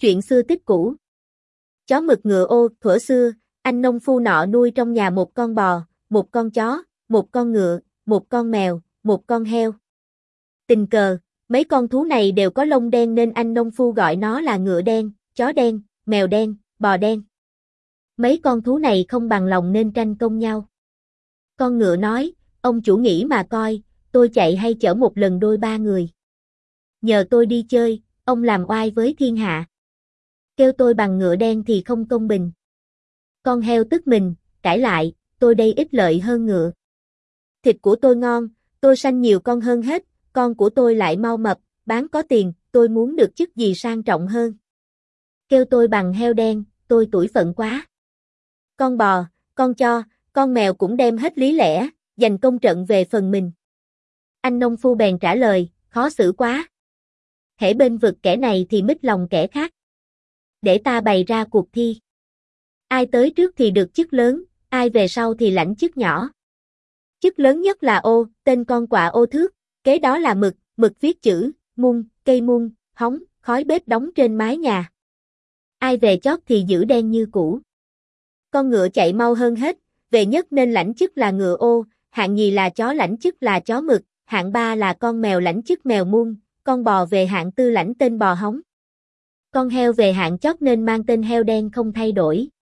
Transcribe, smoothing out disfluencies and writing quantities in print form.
Chuyện xưa tích cũ. Chó mực ngựa ô. Thuở xưa, anh nông phu nọ nuôi trong nhà một con bò, một con chó, một con ngựa, một con mèo, một con heo. Tình cờ, mấy con thú này đều có lông đen nên anh nông phu gọi nó là ngựa đen, chó đen, mèo đen, bò đen. Mấy con thú này không bằng lòng nên tranh công nhau. Con ngựa nói, ông chủ nghĩ mà coi, tôi chạy hay chở một lần đôi ba người. Nhờ tôi đi chơi, ông làm oai với thiên hạ. Kêu tôi bằng ngựa đen thì không công bình. Con heo tức mình, cãi lại, tôi đây ích lợi hơn ngựa. Thịt của tôi ngon, tôi sanh nhiều con hơn hết, con của tôi lại mau mập, bán có tiền, tôi muốn được chức gì sang trọng hơn. Kêu tôi bằng heo đen, tôi tủi phận quá. Con bò, con chó, con mèo cũng đem hết lý lẽ, giành công trận về phần mình. Anh nông phu bèn trả lời, khó xử quá. Hễ bên vực kẻ này thì mít lòng kẻ khác. Để ta bày ra cuộc thi. Ai tới trước thì được chức lớn, ai về sau thì lãnh chức nhỏ. Chức lớn nhất là ô, tên con quạ ô thước, kế đó là mực, mực viết chữ, mung, cây mung, hóng, khói bếp đóng trên mái nhà. Ai về chót thì giữ đen như cũ. Con ngựa chạy mau hơn hết, về nhất nên lãnh chức là ngựa ô, hạng nhì là chó lãnh chức là chó mực, hạng ba là con mèo lãnh chức mèo mung, con bò về hạng tư lãnh tên bò hóng. Con heo về hạng chót nên mang tên heo đen không thay đổi.